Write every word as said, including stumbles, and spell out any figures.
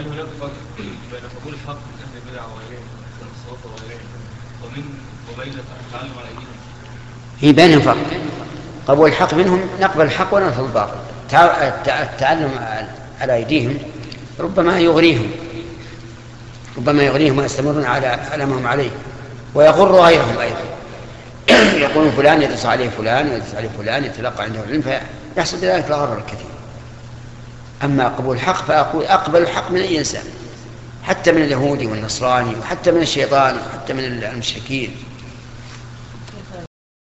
هل هناك فرق بين قبول الحق من أهل البدع وغيرهم من الصواب وغيرهم ومن وبين التعلم على أيديهم؟ في بينهم فرق. قبول الحق منهم نقبل الحق ونرفض الباطل. التعلم على أيديهم ربما يغريهم ربما يغريهم ويستمرون على على ما هم عليه ويغر غيرهم أيضا. يقول فلان يدرس عليه فلان ويدرس عليه فلان يتلقى عنده العلم فيحصل بذلك الغرر الكثير. أما قبول الحق فأقول أقبل الحق من أي إنسان، حتى من اليهودي والنصراني وحتى من الشيطان وحتى من المشركين.